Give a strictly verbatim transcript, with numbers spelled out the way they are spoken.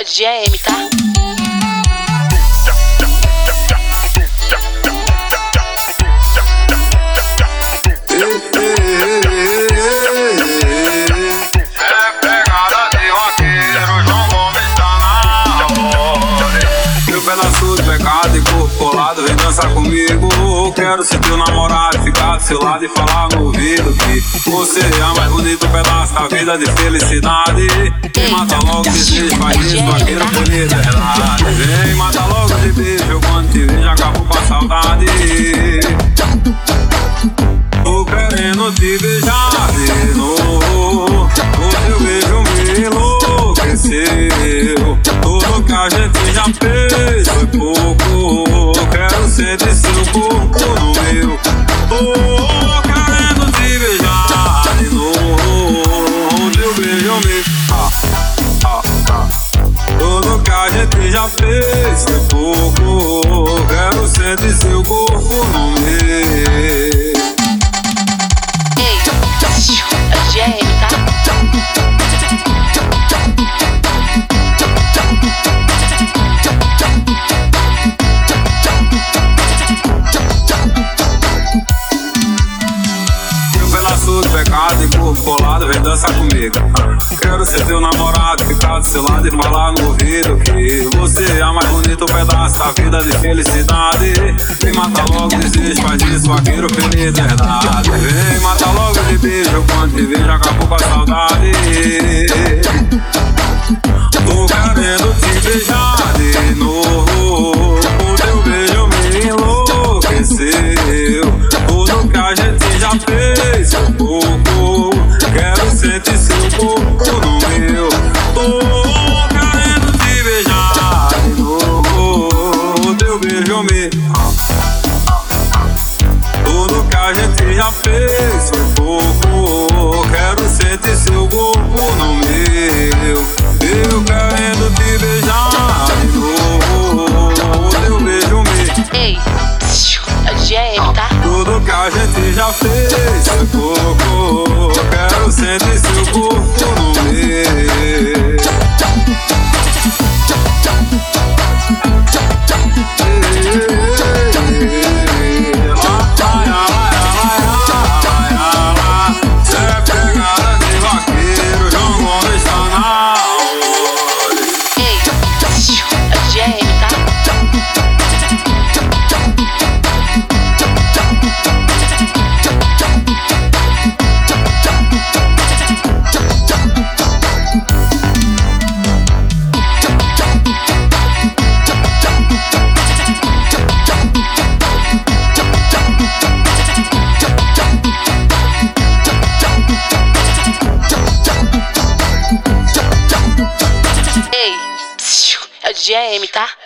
é D J M, tá? Pedaço de pecado e corpo colado, vem dançar comigo. Quero ser teu namorado, ficar do seu lado e falar no ouvido que você é o mais bonito pedaço da vida de felicidade. Vem, mata logo de beijo, faz isso, vaqueiro por liberdade. Vem, mata logo de beijo, quando te vejo acabo com a saudade. Tô querendo te beijar de novo, o teu beijo me enlouqueceu. Tudo que a gente já fez foi pouco, quero sentir seu corpo no meu. Tô querendo te beijar de novo, teu beijo me... Ah, ah, ah. Tudo que a gente já fez foi pouco, quero sentir seu corpo no meu. Ei, é D J M, tá? Do pecado e corpo colado, vem dançar comigo. Quero ser teu namorado, ficar do seu lado e falar no ouvido que você é a mais bonito pedaço da vida de felicidade. Vem matar logo desejo, faz isso, vaqueiro feliz, verdade. Vem matar logo de beijo, quando te vejo acabou com a saudade. Tô querendo te beijar de novo, o teu beijo me enlouqueceu. Tudo que a gente já fez foi pouco, quero sentir seu corpo no meu. Tô querendo te beijar de novo, o teu beijo me... Tudo que a gente já fez foi pouco, quero sentir seu corpo no meu. Eu querendo te beijar de novo, o teu beijo me... Ei, é D J M, tá? Tudo que a gente já fez foi pouco, quero sentir seu corpo no meu. Cê é pegada de vaqueiro, João Gomes tá na hora. Ei, é D J M, tá? Ei, é D J M, tá?